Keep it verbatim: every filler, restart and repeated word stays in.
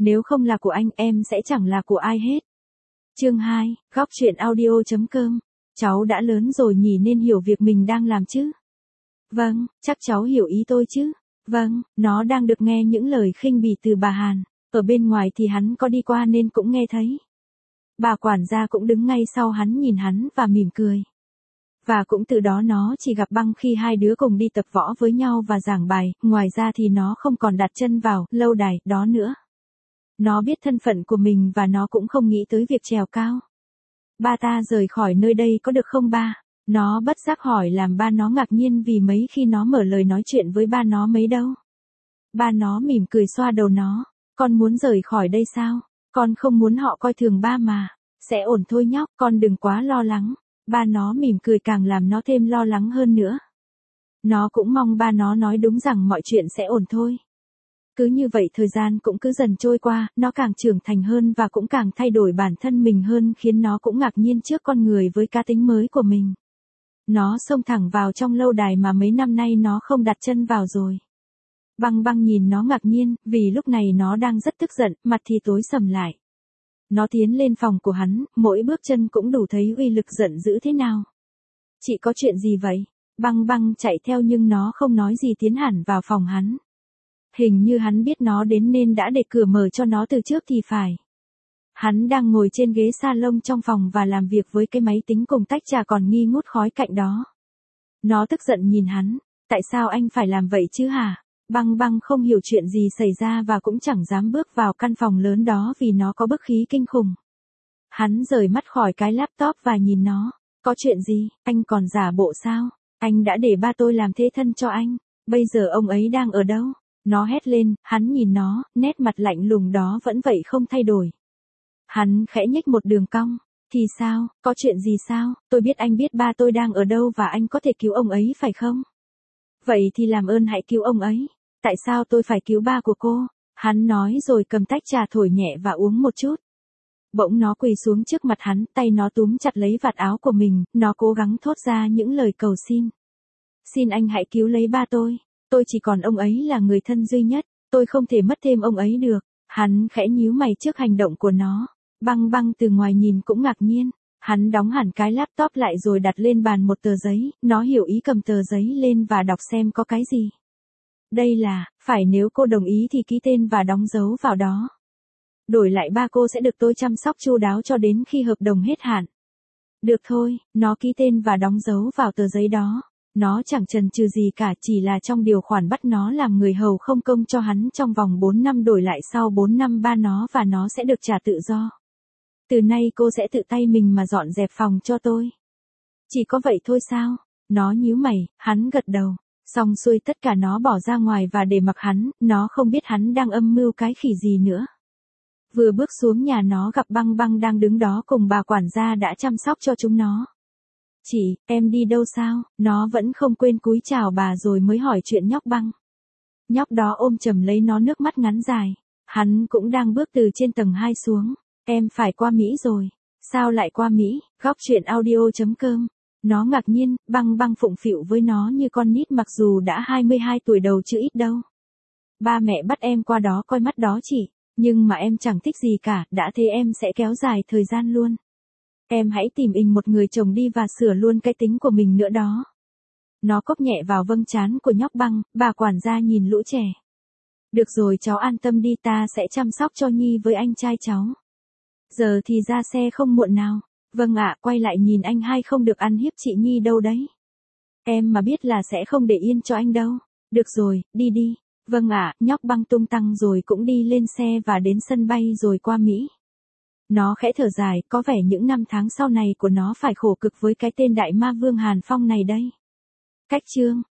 Nếu không là của anh em sẽ chẳng là của ai hết. Chương hai, góc chuyện audio.com. Cháu đã lớn rồi nhỉ nên hiểu việc mình đang làm chứ? Vâng, chắc cháu hiểu ý tôi chứ? Vâng, nó đang được nghe những lời khinh bỉ từ bà Hàn. Ở bên ngoài thì hắn có đi qua nên cũng nghe thấy. Bà quản gia cũng đứng ngay sau hắn nhìn hắn và mỉm cười. Và cũng từ đó nó chỉ gặp Băng khi hai đứa cùng đi tập võ với nhau và giảng bài, ngoài ra thì nó không còn đặt chân vào lâu đài đó nữa. Nó biết thân phận của mình và nó cũng không nghĩ tới việc trèo cao. Ba ta rời khỏi nơi đây có được không ba? Nó bất giác hỏi làm ba nó ngạc nhiên vì mấy khi nó mở lời nói chuyện với ba nó mấy đâu. Ba nó mỉm cười xoa đầu nó. Con muốn rời khỏi đây sao? Con không muốn họ coi thường ba mà. Sẽ ổn thôi nhóc, con đừng quá lo lắng. Ba nó mỉm cười càng làm nó thêm lo lắng hơn nữa. Nó cũng mong ba nó nói đúng rằng mọi chuyện sẽ ổn thôi. Cứ như vậy thời gian cũng cứ dần trôi qua, nó càng trưởng thành hơn và cũng càng thay đổi bản thân mình hơn khiến nó cũng ngạc nhiên trước con người với cá tính mới của mình. Nó xông thẳng vào trong lâu đài mà mấy năm nay nó không đặt chân vào rồi. Băng Băng nhìn nó ngạc nhiên, vì lúc này nó đang rất tức giận, mặt thì tối sầm lại. Nó tiến lên phòng của hắn, mỗi bước chân cũng đủ thấy uy lực giận dữ thế nào. Chị có chuyện gì vậy? Băng Băng chạy theo nhưng nó không nói gì tiến hẳn vào phòng hắn. Hình như hắn biết nó đến nên đã để cửa mở cho nó từ trước thì phải. Hắn đang ngồi trên ghế salon trong phòng và làm việc với cái máy tính cùng tách trà còn nghi ngút khói cạnh đó. Nó tức giận nhìn hắn, tại sao anh phải làm vậy chứ hả? Băng Băng không hiểu chuyện gì xảy ra và cũng chẳng dám bước vào căn phòng lớn đó vì nó có bức khí kinh khủng. Hắn rời mắt khỏi cái laptop và nhìn nó, có chuyện gì, anh còn giả bộ sao? Anh đã để ba tôi làm thế thân cho anh, bây giờ ông ấy đang ở đâu? Nó hét lên, hắn nhìn nó, nét mặt lạnh lùng đó vẫn vậy không thay đổi. Hắn khẽ nhếch một đường cong, thì sao, có chuyện gì sao, tôi biết anh biết ba tôi đang ở đâu và anh có thể cứu ông ấy phải không? Vậy thì làm ơn hãy cứu ông ấy, tại sao tôi phải cứu ba của cô? Hắn nói rồi cầm tách trà thổi nhẹ và uống một chút. Bỗng nó quỳ xuống trước mặt hắn, tay nó túm chặt lấy vạt áo của mình, nó cố gắng thốt ra những lời cầu xin. Xin anh hãy cứu lấy ba tôi. Tôi chỉ còn ông ấy là người thân duy nhất, tôi không thể mất thêm ông ấy được. Hắn khẽ nhíu mày trước hành động của nó. Băng Băng từ ngoài nhìn cũng ngạc nhiên. Hắn đóng hẳn cái laptop lại rồi đặt lên bàn một tờ giấy, nó hiểu ý cầm tờ giấy lên và đọc xem có cái gì. Đây là, phải nếu cô đồng ý thì ký tên và đóng dấu vào đó. Đổi lại ba cô sẽ được tôi chăm sóc chu đáo cho đến khi hợp đồng hết hạn. Được thôi, nó ký tên và đóng dấu vào tờ giấy đó. Nó chẳng chần chừ gì cả, chỉ là trong điều khoản bắt nó làm người hầu không công cho hắn trong vòng bốn năm đổi lại sau bốn năm ba nó và nó sẽ được trả tự do. Từ nay cô sẽ tự tay mình mà dọn dẹp phòng cho tôi. Chỉ có vậy thôi sao? Nó nhíu mày, hắn gật đầu. Xong xuôi tất cả nó bỏ ra ngoài và để mặc hắn, nó không biết hắn đang âm mưu cái khỉ gì nữa. Vừa bước xuống nhà nó gặp Băng Băng đang đứng đó cùng bà quản gia đã chăm sóc cho chúng nó. Chị, em đi đâu sao? Nó vẫn không quên cúi chào bà rồi mới hỏi chuyện nhóc Băng. Nhóc đó ôm chầm lấy nó nước mắt ngắn dài. Hắn cũng đang bước từ trên tầng hai xuống. Em phải qua Mỹ rồi. Sao lại qua Mỹ? Góc chuyện audio.com. Nó ngạc nhiên, Băng Băng phụng phịu với nó như con nít mặc dù đã hai mươi hai tuổi đầu chứ ít đâu. Ba mẹ bắt em qua đó coi mắt đó chị. Nhưng mà em chẳng thích gì cả, đã thế em sẽ kéo dài thời gian luôn. Em hãy tìm ình một người chồng đi và sửa luôn cái tính của mình nữa đó. Nó cốc nhẹ vào vâng trán của nhóc Băng, bà quản gia nhìn lũ trẻ. Được rồi cháu an tâm đi, ta sẽ chăm sóc cho Nhi với anh trai cháu. Giờ thì ra xe không muộn nào. Vâng ạ, quay lại nhìn anh hai không được ăn hiếp chị Nhi đâu đấy. Em mà biết là sẽ không để yên cho anh đâu. Được rồi, đi đi. Vâng ạ, nhóc Băng tung tăng rồi cũng đi lên xe và đến sân bay rồi qua Mỹ. Nó khẽ thở dài, có vẻ những năm tháng sau này của nó phải khổ cực với cái tên đại ma vương Hàn Phong này đây. Cách chương